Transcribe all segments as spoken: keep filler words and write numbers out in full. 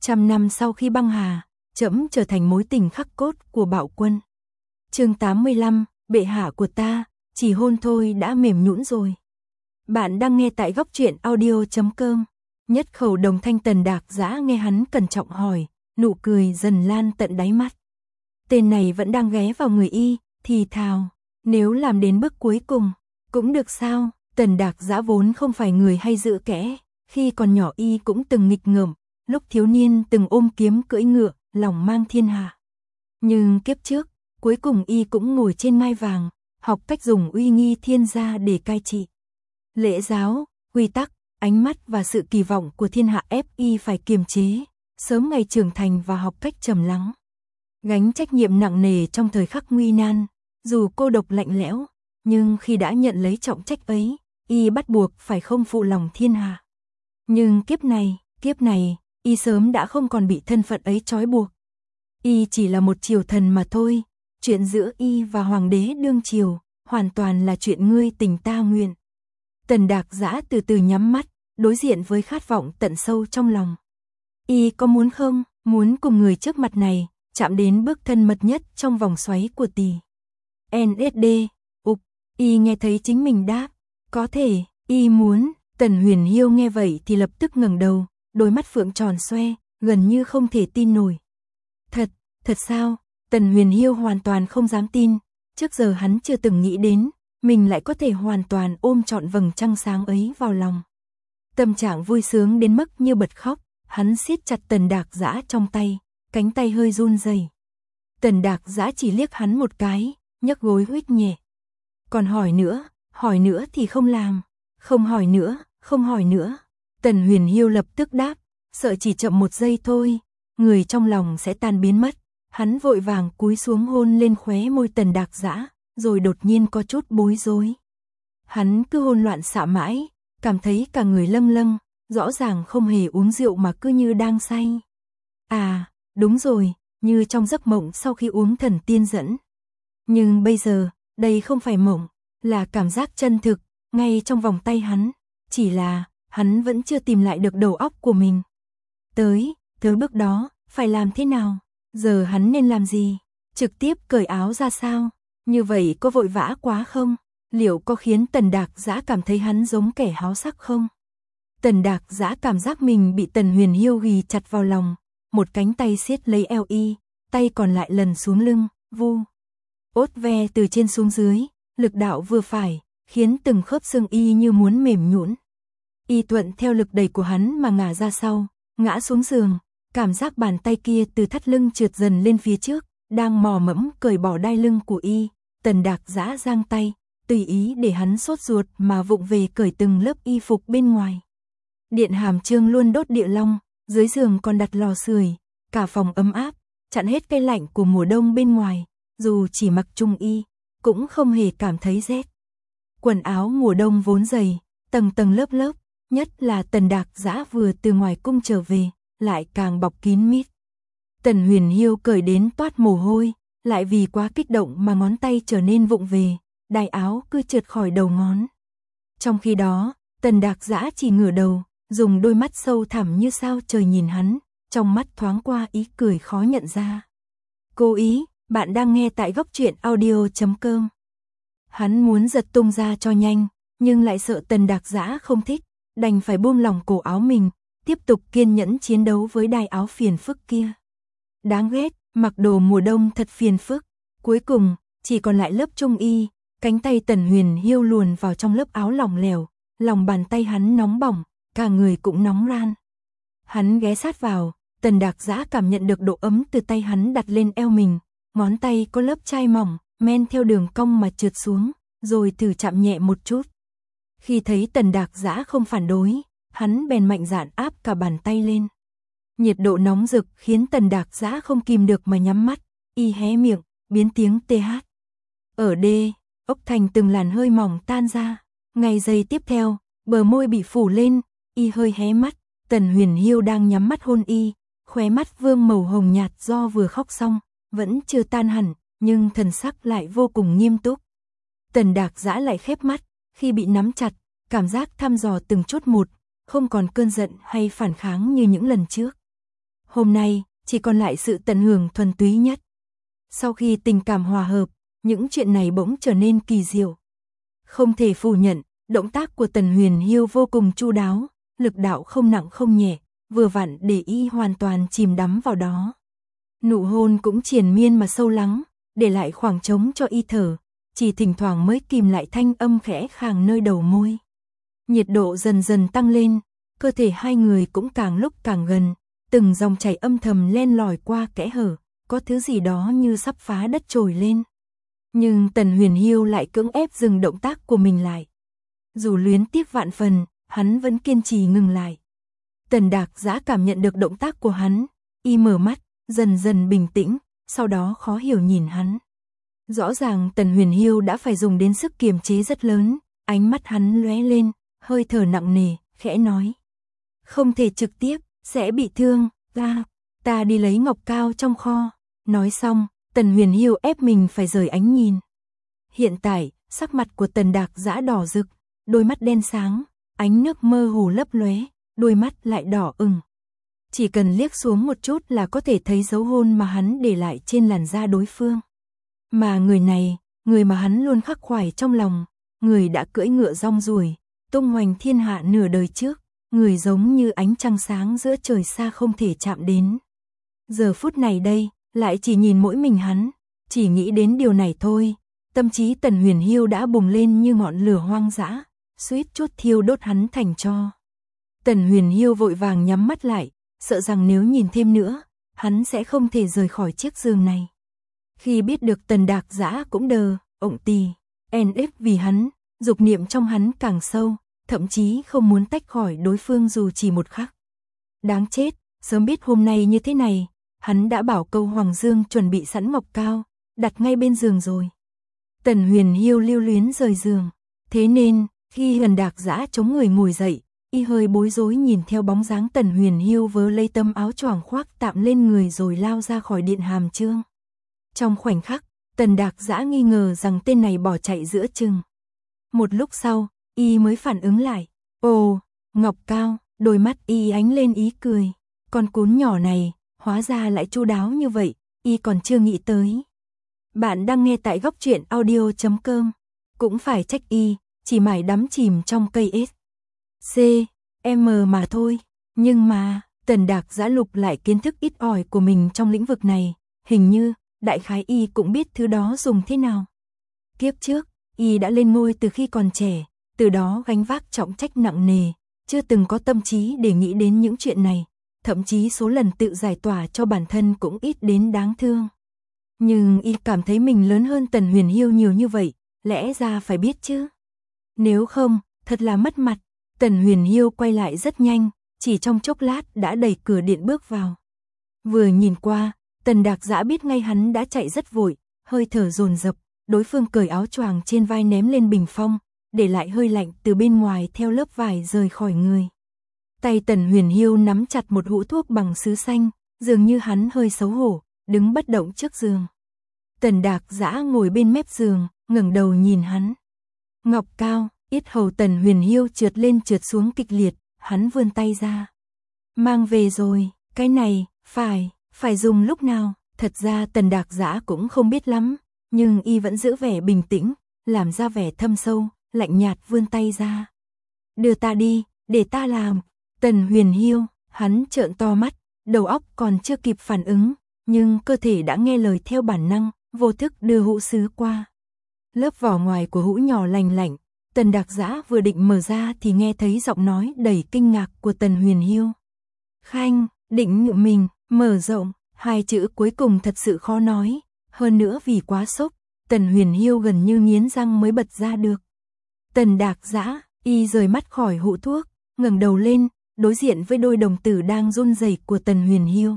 Trăm năm sau khi băng hà, trẫm trở thành mối tình khắc cốt của Bạo Quân. Chương tám mươi lăm, bệ hạ của ta, chỉ hôn thôi đã mềm nhũn rồi. Bạn đang nghe tại góc truyện audio chấm com. Nhất khẩu đồng thanh Tần Đạc Dã nghe hắn cẩn trọng hỏi, nụ cười dần lan tận đáy mắt. Tên này vẫn đang ghé vào người y, thì thào, nếu làm đến bước cuối cùng, cũng được sao? Tần Đạc Dã vốn không phải người hay giữ kẽ, khi còn nhỏ y cũng từng nghịch ngợm, lúc thiếu niên từng ôm kiếm cưỡi ngựa, lòng mang thiên hạ. Nhưng kiếp trước, cuối cùng y cũng ngồi trên ngai vàng, học cách dùng uy nghi thiên gia để cai trị. Lễ giáo, quy tắc, ánh mắt và sự kỳ vọng của thiên hạ ép y phải kiềm chế, sớm ngày trưởng thành và học cách trầm lắng. Gánh trách nhiệm nặng nề trong thời khắc nguy nan, dù cô độc lạnh lẽo, nhưng khi đã nhận lấy trọng trách ấy, y bắt buộc phải không phụ lòng thiên hạ. Nhưng kiếp này, kiếp này, y sớm đã không còn bị thân phận ấy trói buộc. Y chỉ là một triều thần mà thôi, chuyện giữa y và hoàng đế đương triều, hoàn toàn là chuyện ngươi tình ta nguyện. Tần Đạc Dã từ từ nhắm mắt, đối diện với khát vọng tận sâu trong lòng. Y có muốn không, muốn cùng người trước mặt này, chạm đến bước thân mật nhất trong vòng xoáy của tỷ. en ét đê, ục, y nghe thấy chính mình đáp, có thể, y muốn. Tần Huyền Hiêu nghe vậy thì lập tức ngẩng đầu, đôi mắt phượng tròn xoe, gần như không thể tin nổi. Thật, thật sao? Tần Huyền Hiêu hoàn toàn không dám tin, trước giờ hắn chưa từng nghĩ đến, mình lại có thể hoàn toàn ôm trọn vầng trăng sáng ấy vào lòng. Tâm trạng vui sướng đến mức như bật khóc, hắn siết chặt Tần Đạc Dã trong tay, cánh tay hơi run rẩy. Tần Đạc Dã chỉ liếc hắn một cái, nhấc gối huých nhẹ. Còn hỏi nữa, hỏi nữa thì không làm, không hỏi nữa, không hỏi nữa. Tần Huyền Hiêu lập tức đáp, sợ chỉ chậm một giây thôi, người trong lòng sẽ tan biến mất. Hắn vội vàng cúi xuống hôn lên khóe môi Tần Đạc Dã, rồi đột nhiên có chút bối rối. Hắn cứ hôn loạn xạ mãi, cảm thấy cả người lâng lâng, rõ ràng không hề uống rượu mà cứ như đang say. À, đúng rồi, như trong giấc mộng sau khi uống thần tiên dẫn. Nhưng bây giờ, đây không phải mộng, là cảm giác chân thực, ngay trong vòng tay hắn. Chỉ là, hắn vẫn chưa tìm lại được đầu óc của mình. Tới, tới bước đó, phải làm thế nào? Giờ hắn nên làm gì? Trực tiếp cởi áo ra sao? Như vậy có vội vã quá không? Liệu có khiến Tần Đạc Dã cảm thấy hắn giống kẻ háo sắc không? Tần Đạc Dã cảm giác mình bị Tần Huyền Hiêu ghì chặt vào lòng, một cánh tay siết lấy eo y, tay còn lại lần xuống lưng, vu. Ốt ve từ trên xuống dưới, lực đạo vừa phải, khiến từng khớp xương y như muốn mềm nhũn. Y thuận theo lực đẩy của hắn mà ngả ra sau, ngã xuống giường, cảm giác bàn tay kia từ thắt lưng trượt dần lên phía trước, đang mò mẫm cởi bỏ đai lưng của y. Tần Đạc Dã giang tay, tùy ý để hắn sốt ruột mà vụng về cởi từng lớp y phục bên ngoài. Điện Hàm Chương luôn đốt địa long, dưới giường còn đặt lò sưởi, cả phòng ấm áp, chặn hết cái lạnh của mùa đông bên ngoài, dù chỉ mặc trung y, cũng không hề cảm thấy rét. Quần áo mùa đông vốn dày, tầng tầng lớp lớp, nhất là Tần Đạc Dã vừa từ ngoài cung trở về, lại càng bọc kín mít. Tần Huyền Hiêu cởi đến toát mồ hôi, lại vì quá kích động mà ngón tay trở nên vụng về, đai áo cứ trượt khỏi đầu ngón. Trong khi đó, Tần Đạc Dã chỉ ngửa đầu, dùng đôi mắt sâu thẳm như sao trời nhìn hắn, trong mắt thoáng qua ý cười khó nhận ra. Cô ý, bạn đang nghe tại góc truyện audio chấm com. Hắn muốn giật tung ra cho nhanh, nhưng lại sợ Tần Đạc Dã không thích, đành phải buông lỏng cổ áo mình, tiếp tục kiên nhẫn chiến đấu với đai áo phiền phức kia. Đáng ghét, mặc đồ mùa đông thật phiền phức. Cuối cùng, chỉ còn lại lớp trung y, cánh tay Tần Huyền Hiêu luồn vào trong lớp áo lỏng lẻo, lòng bàn tay hắn nóng bỏng, cả người cũng nóng ran. Hắn ghé sát vào, Tần Đạc Dã cảm nhận được độ ấm từ tay hắn đặt lên eo mình, ngón tay có lớp chai mỏng, men theo đường cong mà trượt xuống, rồi thử chạm nhẹ một chút. Khi thấy Tần Đạc Dã không phản đối, hắn bèn mạnh dạn áp cả bàn tay lên. Nhiệt độ nóng rực khiến Tần Đạc Dã không kìm được mà nhắm mắt, y hé miệng, biến tiếng tê hát. Ở đê, ốc thành từng làn hơi mỏng tan ra, ngay giây tiếp theo, bờ môi bị phủ lên, y hơi hé mắt, Tần Huyền Hiêu đang nhắm mắt hôn y, khóe mắt vương màu hồng nhạt do vừa khóc xong, vẫn chưa tan hẳn, nhưng thần sắc lại vô cùng nghiêm túc. Tần Đạc Dã lại khép mắt, khi bị nắm chặt, cảm giác thăm dò từng chút một, không còn cơn giận hay phản kháng như những lần trước. Hôm nay, chỉ còn lại sự tận hưởng thuần túy nhất. Sau khi tình cảm hòa hợp, những chuyện này bỗng trở nên kỳ diệu. Không thể phủ nhận, động tác của Tần Huyền Hiêu vô cùng chu đáo, lực đạo không nặng không nhẹ, vừa vặn để y hoàn toàn chìm đắm vào đó. Nụ hôn cũng triền miên mà sâu lắng, để lại khoảng trống cho y thở, chỉ thỉnh thoảng mới kìm lại thanh âm khẽ khàng nơi đầu môi. Nhiệt độ dần dần tăng lên, cơ thể hai người cũng càng lúc càng gần, từng dòng chảy âm thầm len lỏi qua kẽ hở, có thứ gì đó như sắp phá đất trồi lên. Nhưng Tần Huyền Hiêu lại cưỡng ép dừng động tác của mình lại. Dù luyến tiếc vạn phần, hắn vẫn kiên trì ngừng lại. Tần Đạc Dã cảm nhận được động tác của hắn, y mở mắt, dần dần bình tĩnh, sau đó khó hiểu nhìn hắn. Rõ ràng Tần Huyền Hiêu đã phải dùng đến sức kiềm chế rất lớn, ánh mắt hắn lóe lên, hơi thở nặng nề, khẽ nói. Không thể trực tiếp, sẽ bị thương, ta, ta đi lấy ngọc cao trong kho. Nói xong, Tần Huyền Hiêu ép mình phải rời ánh nhìn. Hiện tại, sắc mặt của Tần Đạc Dã đỏ rực, đôi mắt đen sáng, ánh nước mơ hồ lấp lóe, đôi mắt lại đỏ ửng. Chỉ cần liếc xuống một chút là có thể thấy dấu hôn mà hắn để lại trên làn da đối phương. Mà người này, người mà hắn luôn khắc khoải trong lòng, người đã cưỡi ngựa rong ruổi, tung hoành thiên hạ nửa đời trước, người giống như ánh trăng sáng giữa trời xa không thể chạm đến. Giờ phút này đây, lại chỉ nhìn mỗi mình hắn, chỉ nghĩ đến điều này thôi, tâm trí Tần Huyền Hiêu đã bùng lên như ngọn lửa hoang dã, suýt chút thiêu đốt hắn thành tro. Tần Huyền Hiêu vội vàng nhắm mắt lại, sợ rằng nếu nhìn thêm nữa, hắn sẽ không thể rời khỏi chiếc giường này. Khi biết được Tần Đạc Dã cũng đờ, ộng tì, en ép vì hắn, dục niệm trong hắn càng sâu, thậm chí không muốn tách khỏi đối phương dù chỉ một khắc. Đáng chết, sớm biết hôm nay như thế này, hắn đã bảo Câu Hoàng Dương chuẩn bị sẵn ngọc cao, đặt ngay bên giường rồi. Tần Huyền Hiêu lưu luyến rời giường, thế nên, khi Tần Đạc Dã chống người ngồi dậy, y hơi bối rối nhìn theo bóng dáng Tần Huyền Hiêu vớ lấy tấm áo choàng khoác tạm lên người rồi lao ra khỏi điện Hàm Chương. Trong khoảnh khắc, Tần Đạc Dã nghi ngờ rằng tên này bỏ chạy giữa chừng. Một lúc sau, y mới phản ứng lại. Ồ, ngọc cao, đôi mắt y ánh lên ý cười. Con cún nhỏ này, hóa ra lại chu đáo như vậy, y còn chưa nghĩ tới. Bạn đang nghe tại góc truyện audio chấm com. Cũng phải trách y, chỉ mải đắm chìm trong cây S. C, M mà thôi. Nhưng mà, Tần Đạc Dã lục lại kiến thức ít ỏi của mình trong lĩnh vực này. Hình như, đại khái y cũng biết thứ đó dùng thế nào. Kiếp trước, y đã lên ngôi từ khi còn trẻ, từ đó gánh vác trọng trách nặng nề, chưa từng có tâm trí để nghĩ đến những chuyện này, thậm chí số lần tự giải tỏa cho bản thân cũng ít đến đáng thương. Nhưng y cảm thấy mình lớn hơn Tần Huyền Hiêu nhiều như vậy, lẽ ra phải biết chứ. Nếu không, thật là mất mặt. Tần Huyền Hiêu quay lại rất nhanh, chỉ trong chốc lát đã đẩy cửa điện bước vào. Vừa nhìn qua, Tần Đạc Dã biết ngay hắn đã chạy rất vội, hơi thở dồn dập, đối phương cởi áo choàng trên vai ném lên bình phong, để lại hơi lạnh từ bên ngoài theo lớp vải rời khỏi người. Tay Tần Huyền Hiêu nắm chặt một hũ thuốc bằng sứ xanh, dường như hắn hơi xấu hổ, đứng bất động trước giường. Tần Đạc Dã ngồi bên mép giường, ngẩng đầu nhìn hắn. Ngọc cao, yết hầu Tần Huyền Hiêu trượt lên trượt xuống kịch liệt, hắn vươn tay ra. Mang về rồi, cái này, phải, phải dùng lúc nào? Thật ra Tần Đạc Dã cũng không biết lắm, nhưng y vẫn giữ vẻ bình tĩnh, làm ra vẻ thâm sâu, lạnh nhạt vươn tay ra. Đưa ta đi, để ta làm. Tần Huyền Hiêu, hắn trợn to mắt, đầu óc còn chưa kịp phản ứng, nhưng cơ thể đã nghe lời theo bản năng, vô thức đưa hũ sứ qua. Lớp vỏ ngoài của hũ nhỏ lành lạnh, Tần Đạc Dã vừa định mở ra thì nghe thấy giọng nói đầy kinh ngạc của Tần Huyền Hiêu. Khanh, định ngự mình, mở rộng, hai chữ cuối cùng thật sự khó nói, hơn nữa vì quá sốc, Tần Huyền Hiêu gần như nghiến răng mới bật ra được. Tần Đạc Dã, y rời mắt khỏi hũ thuốc, ngẩng đầu lên, đối diện với đôi đồng tử đang run rẩy của Tần Huyền Hiêu.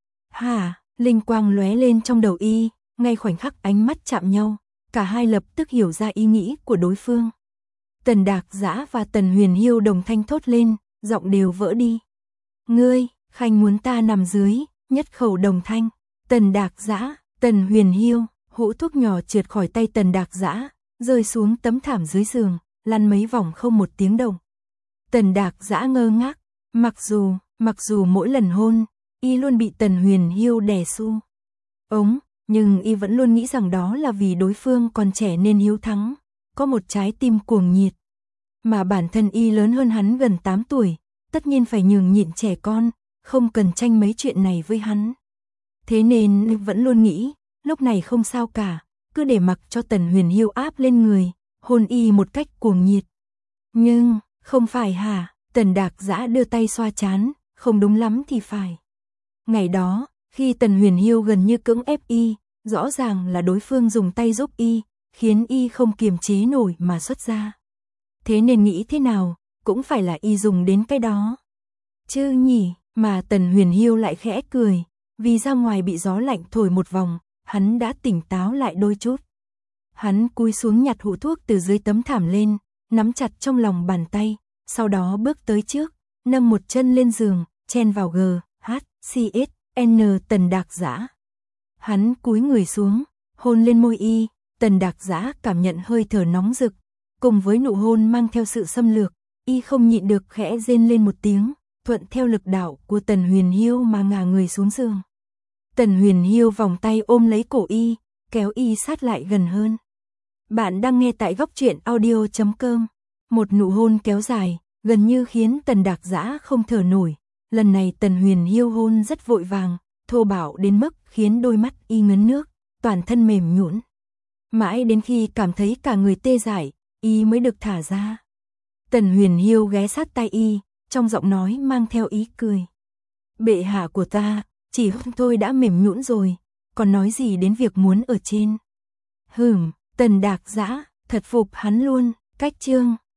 Hả, linh quang lóe lên trong đầu y, ngay khoảnh khắc ánh mắt chạm nhau, cả hai lập tức hiểu ra ý nghĩ của đối phương. Tần Đạc Dã và Tần Huyền Hiêu đồng thanh thốt lên, giọng đều vỡ đi. Ngươi, Khanh muốn ta nằm dưới, nhất khẩu đồng thanh. Tần Đạc Dã, Tần Huyền Hiêu, hũ thuốc nhỏ trượt khỏi tay Tần Đạc Dã, rơi xuống tấm thảm dưới giường, lăn mấy vòng không một tiếng động. Tần Đạc Dã ngơ ngác, mặc dù, mặc dù mỗi lần hôn, y luôn bị Tần Huyền Hiêu đè su ống, nhưng y vẫn luôn nghĩ rằng đó là vì đối phương còn trẻ nên hiếu thắng, có một trái tim cuồng nhiệt. Mà bản thân y lớn hơn hắn gần tám tuổi, tất nhiên phải nhường nhịn trẻ con, không cần tranh mấy chuyện này với hắn. Thế nên vẫn luôn nghĩ, lúc này không sao cả, cứ để mặc cho Tần Huyền Hiêu áp lên người, hôn y một cách cuồng nhiệt. Nhưng, không phải hả? Tần Đạc Dã đưa tay xoa trán, không đúng lắm thì phải. Ngày đó, khi Tần Huyền Hiêu gần như cưỡng ép y, rõ ràng là đối phương dùng tay giúp y, khiến y không kiềm chế nổi mà xuất ra. Thế nên nghĩ thế nào, cũng phải là y dùng đến cái đó. Chứ nhỉ, mà Tần Huyền Hiêu lại khẽ cười, vì ra ngoài bị gió lạnh thổi một vòng, hắn đã tỉnh táo lại đôi chút. Hắn cúi xuống nhặt hũ thuốc từ dưới tấm thảm lên, nắm chặt trong lòng bàn tay, sau đó bước tới trước, nâng một chân lên giường, chen vào G, H, C, S, N Tần Đạc Dã. Hắn cúi người xuống, hôn lên môi y, Tần Đạc Dã cảm nhận hơi thở nóng rực, cùng với nụ hôn mang theo sự xâm lược, y không nhịn được khẽ rên lên một tiếng, thuận theo lực đạo của Tần Huyền Hiêu mà ngả người xuống giường. Tần Huyền Hiêu vòng tay ôm lấy cổ y, kéo y sát lại gần hơn. Bạn đang nghe tại góc truyện audio chấm com. Một nụ hôn kéo dài, gần như khiến Tần Đạc Dã không thở nổi. Lần này Tần Huyền Hiêu hôn rất vội vàng, thô bạo đến mức khiến đôi mắt y ngấn nước, toàn thân mềm nhũn. Mãi đến khi cảm thấy cả người tê dại, y mới được thả ra. Tần Huyền Hiêu ghé sát tai y, trong giọng nói mang theo ý cười. Bệ hạ của ta, chỉ hôn thôi đã mềm nhũn rồi, còn nói gì đến việc muốn ở trên. Hửm, Tần Đạc Dã, thật phục hắn luôn, cách chương.